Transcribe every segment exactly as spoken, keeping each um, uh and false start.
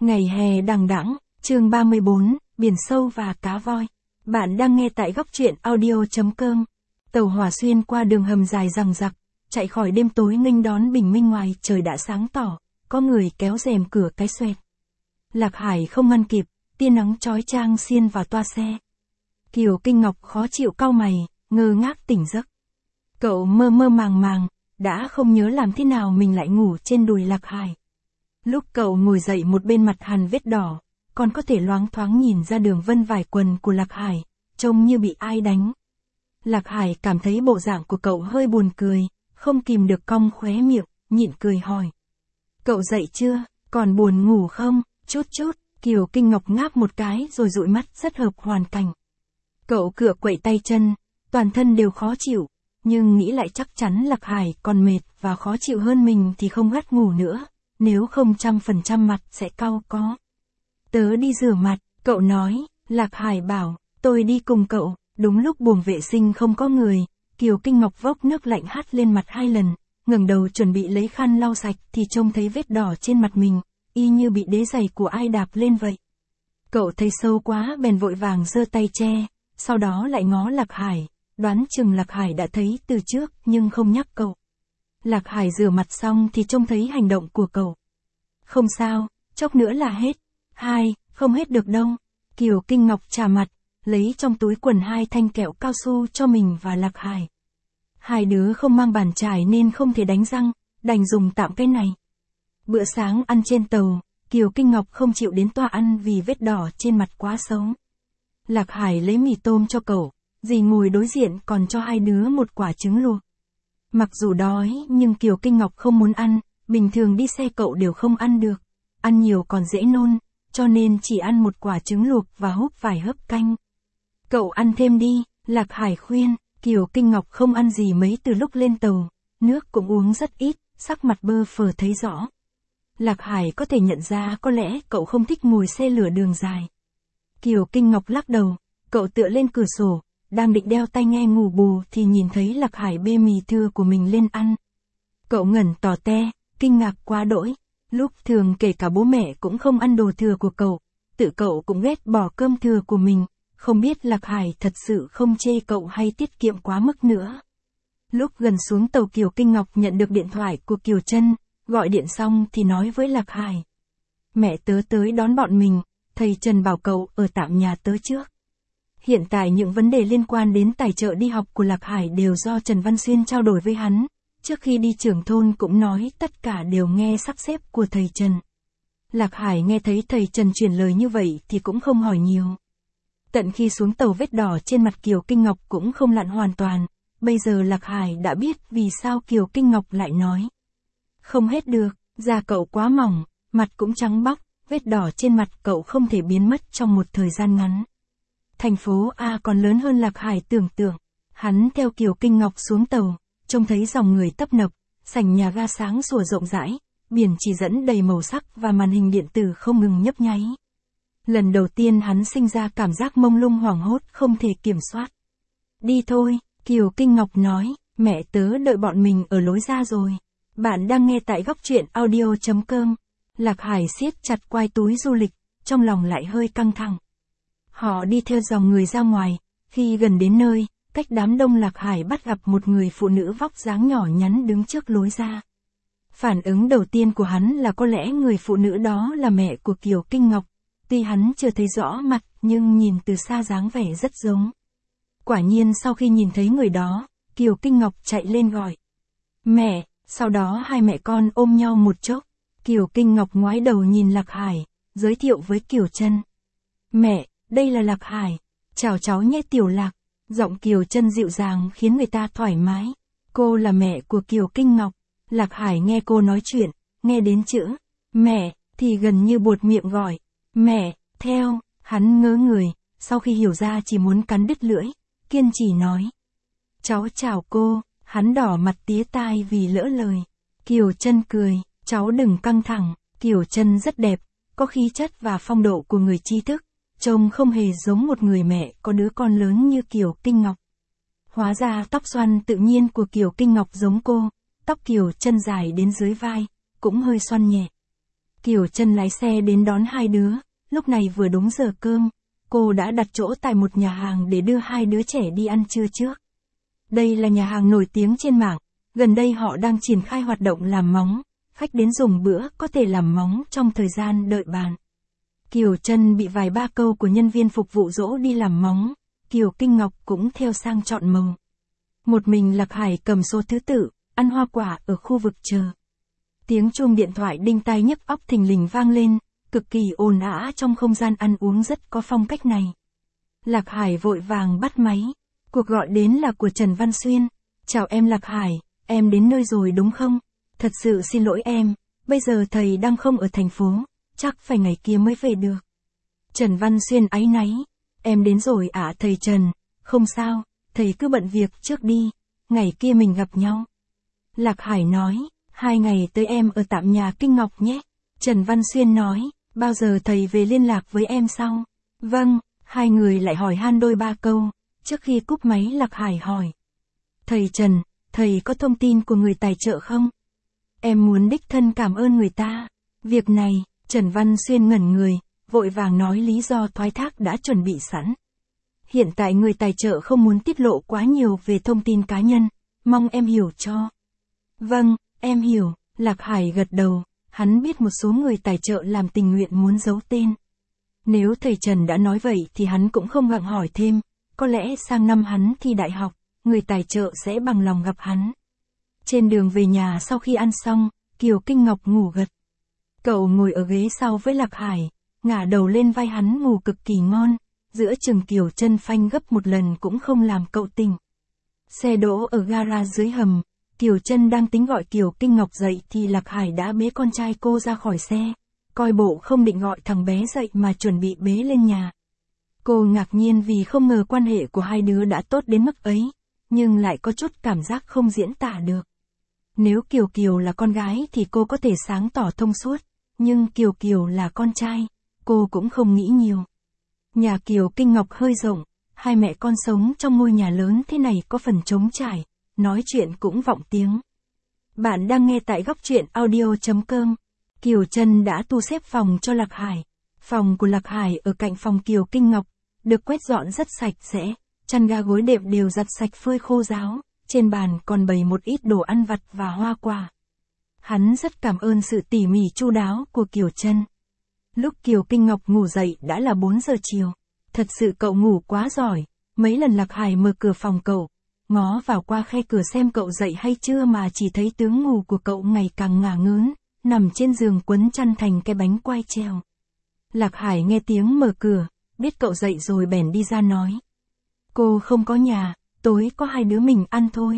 Ngày hè đằng đẵng, chương ba mươi bốn, biển sâu và cá voi. Bạn đang nghe tại góc truyện audio chấm com. Tàu hỏa xuyên qua đường hầm dài dằng dặc, chạy khỏi đêm tối nghênh đón bình minh ngoài trời đã sáng tỏ, có người kéo rèm cửa cái xoẹt. Lạc Hải không ngăn kịp, tia nắng chói chang xiên vào toa xe. Kiều Kinh Ngọc khó chịu cau mày, ngơ ngác tỉnh giấc. Cậu mơ mơ màng màng, đã không nhớ làm thế nào mình lại ngủ trên đùi Lạc Hải. Lúc cậu ngồi dậy một bên mặt hằn vết đỏ, còn có thể loáng thoáng nhìn ra đường vân vải quần của Lạc Hải, trông như bị ai đánh. Lạc Hải cảm thấy bộ dạng của cậu hơi buồn cười, không kìm được cong khóe miệng, nhịn cười hỏi. Cậu dậy chưa, còn buồn ngủ không? Chút chút, Kiều Kinh Ngọc ngáp một cái rồi dụi mắt rất hợp hoàn cảnh. Cậu cựa quậy tay chân, toàn thân đều khó chịu, nhưng nghĩ lại chắc chắn Lạc Hải còn mệt và khó chịu hơn mình thì không gắt ngủ nữa, nếu không trăm phần trăm mặt sẽ cau có. Tớ đi rửa mặt, cậu nói. Lạc Hải bảo, tôi đi cùng cậu. Đúng lúc buồng vệ sinh không có người, Kiều Kinh Ngọc vốc nước lạnh hắt lên mặt hai lần, ngẩng đầu chuẩn bị lấy khăn lau sạch thì trông thấy vết đỏ trên mặt mình, y như bị đế giày của ai đạp lên vậy. Cậu thấy sâu quá bèn vội vàng giơ tay che, sau đó lại ngó Lạc Hải, đoán chừng Lạc Hải đã thấy từ trước nhưng không nhắc cậu. Lạc Hải rửa mặt xong thì trông thấy hành động của cậu. Không sao, chốc nữa là hết. Hai, không hết được đâu. Kiều Kinh Ngọc chà mặt, lấy trong túi quần hai thanh kẹo cao su cho mình và Lạc Hải. Hai đứa không mang bàn chải nên không thể đánh răng, đành dùng tạm cái này. Bữa sáng ăn trên tàu, Kiều Kinh Ngọc không chịu đến toa ăn vì vết đỏ trên mặt quá xấu. Lạc Hải lấy mì tôm cho cậu, dì ngồi đối diện còn cho hai đứa một quả trứng luộc. Mặc dù đói nhưng Kiều Kinh Ngọc không muốn ăn, bình thường đi xe cậu đều không ăn được, ăn nhiều còn dễ nôn, cho nên chỉ ăn một quả trứng luộc và húp vài hớp canh. Cậu ăn thêm đi, Lạc Hải khuyên. Kiều Kinh Ngọc không ăn gì mấy từ lúc lên tàu, nước cũng uống rất ít, sắc mặt bơ phờ thấy rõ. Lạc Hải có thể nhận ra có lẽ cậu không thích ngồi xe lửa đường dài. Kiều Kinh Ngọc lắc đầu, cậu tựa lên cửa sổ, đang định đeo tai nghe ngủ bù thì nhìn thấy Lạc Hải bê mì thưa của mình lên ăn. Cậu ngẩn tò te, kinh ngạc quá đỗi. Lúc thường kể cả bố mẹ cũng không ăn đồ thừa của cậu, tự cậu cũng ghét bỏ cơm thừa của mình, không biết Lạc Hải thật sự không chê cậu hay tiết kiệm quá mức nữa. Lúc gần xuống tàu Kiều Kinh Ngọc nhận được điện thoại của Kiều Trân, gọi điện xong thì nói với Lạc Hải. Mẹ tớ tới đón bọn mình, thầy Trần bảo cậu ở tạm nhà tớ trước. Hiện tại những vấn đề liên quan đến tài trợ đi học của Lạc Hải đều do Trần Văn Xuyên trao đổi với hắn. Trước khi đi trưởng thôn cũng nói tất cả đều nghe sắp xếp của thầy Trần. Lạc Hải nghe thấy thầy Trần truyền lời như vậy thì cũng không hỏi nhiều. Tận khi xuống tàu vết đỏ trên mặt Kiều Kinh Ngọc cũng không lặn hoàn toàn, bây giờ Lạc Hải đã biết vì sao Kiều Kinh Ngọc lại nói. Không hết được, da cậu quá mỏng, mặt cũng trắng bóc, vết đỏ trên mặt cậu không thể biến mất trong một thời gian ngắn. Thành phố A còn lớn hơn Lạc Hải tưởng tượng, hắn theo Kiều Kinh Ngọc xuống tàu. Trông thấy dòng người tấp nập, sảnh nhà ga sáng sủa rộng rãi, biển chỉ dẫn đầy màu sắc và màn hình điện tử không ngừng nhấp nháy. Lần đầu tiên hắn sinh ra cảm giác mông lung hoảng hốt không thể kiểm soát. Đi thôi, Kiều Kinh Ngọc nói, mẹ tớ đợi bọn mình ở lối ra rồi. Bạn đang nghe tại góc truyện audio chấm com. Lạc Hải siết chặt quai túi du lịch, trong lòng lại hơi căng thẳng. Họ đi theo dòng người ra ngoài, khi gần đến nơi, cách đám đông Lạc Hải bắt gặp một người phụ nữ vóc dáng nhỏ nhắn đứng trước lối ra. Phản ứng đầu tiên của hắn là có lẽ người phụ nữ đó là mẹ của Kiều Kinh Ngọc, tuy hắn chưa thấy rõ mặt nhưng nhìn từ xa dáng vẻ rất giống. Quả nhiên sau khi nhìn thấy người đó, Kiều Kinh Ngọc chạy lên gọi. Mẹ, sau đó hai mẹ con ôm nhau một chốc. Kiều Kinh Ngọc ngoái đầu nhìn Lạc Hải, giới thiệu với Kiều Trân. Mẹ, đây là Lạc Hải, chào cháu nhé Tiểu Lạc. Giọng Kiều Trân dịu dàng khiến người ta thoải mái. Cô là mẹ của Kiều Kinh Ngọc. Lạc Hải nghe cô nói chuyện, nghe đến chữ mẹ thì gần như buột miệng gọi mẹ theo. Hắn ngớ người, sau khi hiểu ra chỉ muốn cắn đứt lưỡi, kiên trì nói. Cháu chào cô. Hắn đỏ mặt tía tai vì lỡ lời. Kiều Trân cười, cháu đừng căng thẳng. Kiều Trân rất đẹp, có khí chất và phong độ của người tri thức. Trông không hề giống một người mẹ có đứa con lớn như Kiều Kinh Ngọc. Hóa ra tóc xoăn tự nhiên của Kiều Kinh Ngọc giống cô, tóc Kiều Trân dài đến dưới vai, cũng hơi xoăn nhẹ. Kiều Trân lái xe đến đón hai đứa, lúc này vừa đúng giờ cơm, cô đã đặt chỗ tại một nhà hàng để đưa hai đứa trẻ đi ăn trưa trước. Đây là nhà hàng nổi tiếng trên mạng, gần đây họ đang triển khai hoạt động làm móng, khách đến dùng bữa có thể làm móng trong thời gian đợi bàn. Kiều Trân bị vài ba câu của nhân viên phục vụ dỗ đi làm móng, Kiều Kinh Ngọc cũng theo sang chọn màu. Một mình Lạc Hải cầm số thứ tự, ăn hoa quả ở khu vực chờ. Tiếng chuông điện thoại đinh tai nhức óc thình lình vang lên, cực kỳ ồn ào trong không gian ăn uống rất có phong cách này. Lạc Hải vội vàng bắt máy, cuộc gọi đến là của Trần Văn Xuyên. Chào em Lạc Hải, em đến nơi rồi đúng không? Thật sự xin lỗi em, bây giờ thầy đang không ở thành phố, chắc phải ngày kia mới về được. Trần Văn Xuyên áy náy, em đến rồi ạ à, thầy Trần, không sao, thầy cứ bận việc trước đi, ngày kia mình gặp nhau. Lạc Hải nói, hai ngày tới em ở tạm nhà Kinh Ngọc nhé. Trần Văn Xuyên nói, bao giờ thầy về liên lạc với em sau? Vâng, hai người lại hỏi han đôi ba câu, trước khi cúp máy Lạc Hải hỏi. Thầy Trần, thầy có thông tin của người tài trợ không? Em muốn đích thân cảm ơn người ta. Việc này, Trần Văn Xuyên ngẩn người, vội vàng nói lý do thoái thác đã chuẩn bị sẵn. Hiện tại người tài trợ không muốn tiết lộ quá nhiều về thông tin cá nhân, mong em hiểu cho. Vâng, em hiểu, Lạc Hải gật đầu, hắn biết một số người tài trợ làm tình nguyện muốn giấu tên. Nếu thầy Trần đã nói vậy thì hắn cũng không gặng hỏi thêm, có lẽ sang năm hắn thi đại học, người tài trợ sẽ bằng lòng gặp hắn. Trên đường về nhà sau khi ăn xong, Kiều Kinh Ngọc ngủ gật. Cậu ngồi ở ghế sau với Lạc Hải, ngả đầu lên vai hắn ngủ cực kỳ ngon, giữa chừng Kiều Trân phanh gấp một lần cũng không làm cậu tỉnh. Xe đỗ ở gara dưới hầm, Kiều Trân đang tính gọi Kiều Kinh Ngọc dậy thì Lạc Hải đã bế con trai cô ra khỏi xe, coi bộ không định gọi thằng bé dậy mà chuẩn bị bế lên nhà. Cô ngạc nhiên vì không ngờ quan hệ của hai đứa đã tốt đến mức ấy, nhưng lại có chút cảm giác không diễn tả được. Nếu Kiều Kiều là con gái thì cô có thể sáng tỏ thông suốt, nhưng Kiều Kiều là con trai, cô cũng không nghĩ nhiều. Nhà Kiều Kinh Ngọc hơi rộng, hai mẹ con sống trong ngôi nhà lớn thế này có phần trống trải, nói chuyện cũng vọng tiếng. Bạn đang nghe tại góc truyện audio chấm com. Kiều Trân đã tu xếp phòng cho Lạc Hải. Phòng của Lạc Hải ở cạnh phòng Kiều Kinh Ngọc, được quét dọn rất sạch sẽ, chăn ga gối đệm đều giặt sạch phơi khô ráo, trên bàn còn bày một ít đồ ăn vặt và hoa quả. Hắn rất cảm ơn sự tỉ mỉ chu đáo của Kiều Trân. Lúc Kiều Kinh Ngọc ngủ dậy đã là bốn giờ chiều. Thật sự cậu ngủ quá giỏi, mấy lần Lạc Hải mở cửa phòng cậu, ngó vào qua khe cửa xem cậu dậy hay chưa mà chỉ thấy tướng ngủ của cậu ngày càng ngả ngớn, nằm trên giường quấn chăn thành cái bánh quai treo. Lạc Hải nghe tiếng mở cửa, biết cậu dậy rồi bèn đi ra nói. Cô không có nhà, tối có hai đứa mình ăn thôi.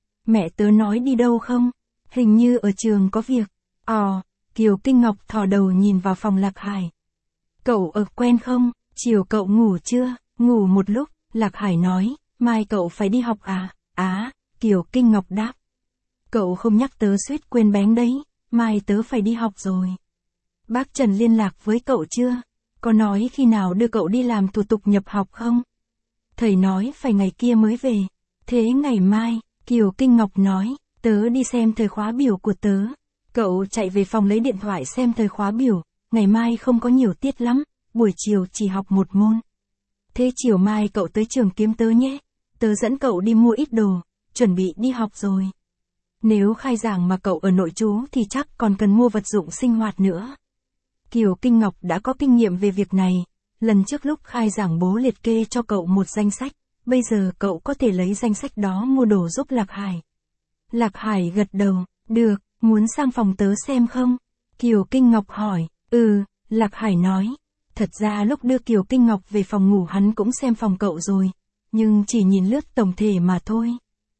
Mẹ tớ nói đi đâu không? Hình như ở trường có việc. Ồ, Kiều Kinh Ngọc thò đầu nhìn vào phòng Lạc Hải. Cậu ở quen không? Chiều cậu ngủ chưa? Ngủ một lúc, Lạc Hải nói, mai cậu phải đi học à? Á, Kiều Kinh Ngọc đáp. Cậu không nhắc tớ suýt quên bén đấy, mai tớ phải đi học rồi. Bác Trần liên lạc với cậu chưa? Có nói khi nào đưa cậu đi làm thủ tục nhập học không? Thầy nói phải ngày kia mới về. Thế ngày mai, Kiều Kinh Ngọc nói, tớ đi xem thời khóa biểu của tớ. Cậu chạy về phòng lấy điện thoại xem thời khóa biểu, ngày mai không có nhiều tiết lắm, buổi chiều chỉ học một môn. Thế chiều mai cậu tới trường kiếm tớ nhé, tớ dẫn cậu đi mua ít đồ, chuẩn bị đi học rồi. Nếu khai giảng mà cậu ở nội trú thì chắc còn cần mua vật dụng sinh hoạt nữa. Kiều Kinh Ngọc đã có kinh nghiệm về việc này, lần trước lúc khai giảng bố liệt kê cho cậu một danh sách, bây giờ cậu có thể lấy danh sách đó mua đồ giúp Lạc Hải. Lạc Hải gật đầu, được, muốn sang phòng tớ xem không? Kiều Kinh Ngọc hỏi, ừ, Lạc Hải nói. Thật ra lúc đưa Kiều Kinh Ngọc về phòng ngủ hắn cũng xem phòng cậu rồi, nhưng chỉ nhìn lướt tổng thể mà thôi.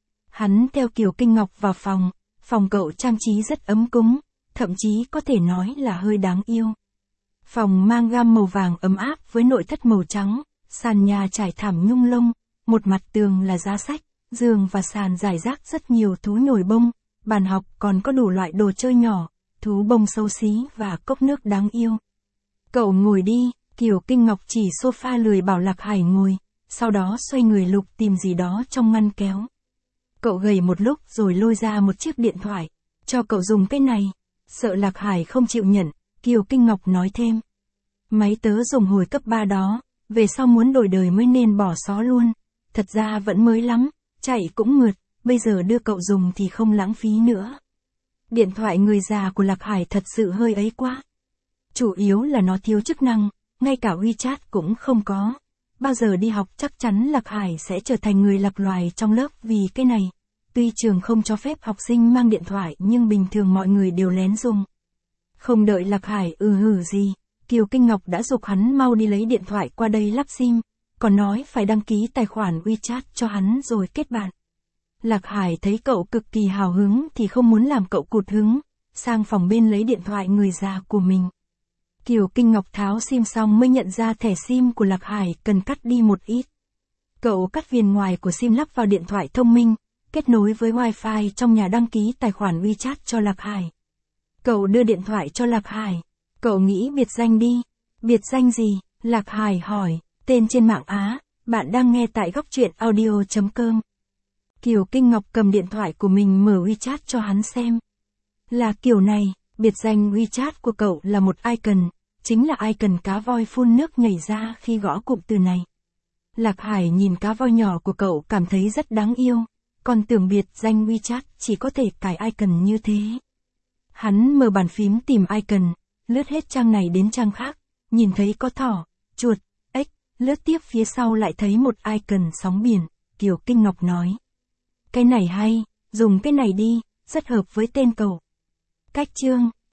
Hắn theo Kiều Kinh Ngọc vào phòng, phòng cậu trang trí rất ấm cúng, thậm chí có thể nói là hơi đáng yêu. Phòng mang gam màu vàng ấm áp với nội thất màu trắng, sàn nhà trải thảm nhung lông, một mặt tường là giá sách, giường và sàn rải rác rất nhiều thú nhồi bông, bàn học còn có đủ loại đồ chơi nhỏ, thú bông xấu xí và cốc nước đáng yêu. Cậu ngồi đi, Kiều Kinh Ngọc chỉ sofa lười bảo Lạc Hải ngồi, sau đó xoay người lục tìm gì đó trong ngăn kéo. Cậu gầy một lúc rồi lôi ra một chiếc điện thoại, cho cậu dùng cái này. Sợ Lạc Hải không chịu nhận, Kiều Kinh Ngọc nói thêm. Máy tớ dùng hồi cấp ba đó, về sau muốn đổi đời mới nên bỏ xó luôn. Thật ra vẫn mới lắm, chạy cũng mượt, bây giờ đưa cậu dùng thì không lãng phí nữa. Điện thoại người già của Lạc Hải thật sự hơi ấy quá. Chủ yếu là nó thiếu chức năng, ngay cả WeChat cũng không có. Bao giờ đi học chắc chắn Lạc Hải sẽ trở thành người lạc loài trong lớp vì cái này. Tuy trường không cho phép học sinh mang điện thoại nhưng bình thường mọi người đều lén dùng. Không đợi Lạc Hải ừ hử gì, Kiều Kinh Ngọc đã giục hắn mau đi lấy điện thoại qua đây lắp sim, còn nói phải đăng ký tài khoản WeChat cho hắn rồi kết bạn. Lạc Hải thấy cậu cực kỳ hào hứng thì không muốn làm cậu cụt hứng, sang phòng bên lấy điện thoại người già của mình. Kiều Kinh Ngọc tháo sim xong mới nhận ra thẻ sim của Lạc Hải cần cắt đi một ít. Cậu cắt viền ngoài của sim lắp vào điện thoại thông minh, kết nối với Wi-Fi trong nhà đăng ký tài khoản WeChat cho Lạc Hải. Cậu đưa điện thoại cho Lạc Hải. Cậu nghĩ biệt danh đi. Biệt danh gì? Lạc Hải hỏi. Tên trên mạng Á. Bạn đang nghe tại góc truyện audio chấm com. Kiều Kinh Ngọc cầm điện thoại của mình mở WeChat cho hắn xem. Là kiểu này, biệt danh WeChat của cậu là một icon, chính là icon cá voi phun nước nhảy ra khi gõ cụm từ này. Lạc Hải nhìn cá voi nhỏ của cậu cảm thấy rất đáng yêu, còn tưởng biệt danh WeChat chỉ có thể cài icon như thế. Hắn mở bàn phím tìm icon, lướt hết trang này đến trang khác, nhìn thấy có thỏ, chuột, ếch, lướt tiếp phía sau lại thấy một icon sóng biển, Kiều Kinh Ngọc nói. Cái này hay, dùng cái này đi, rất hợp với tên cậu. Cách chương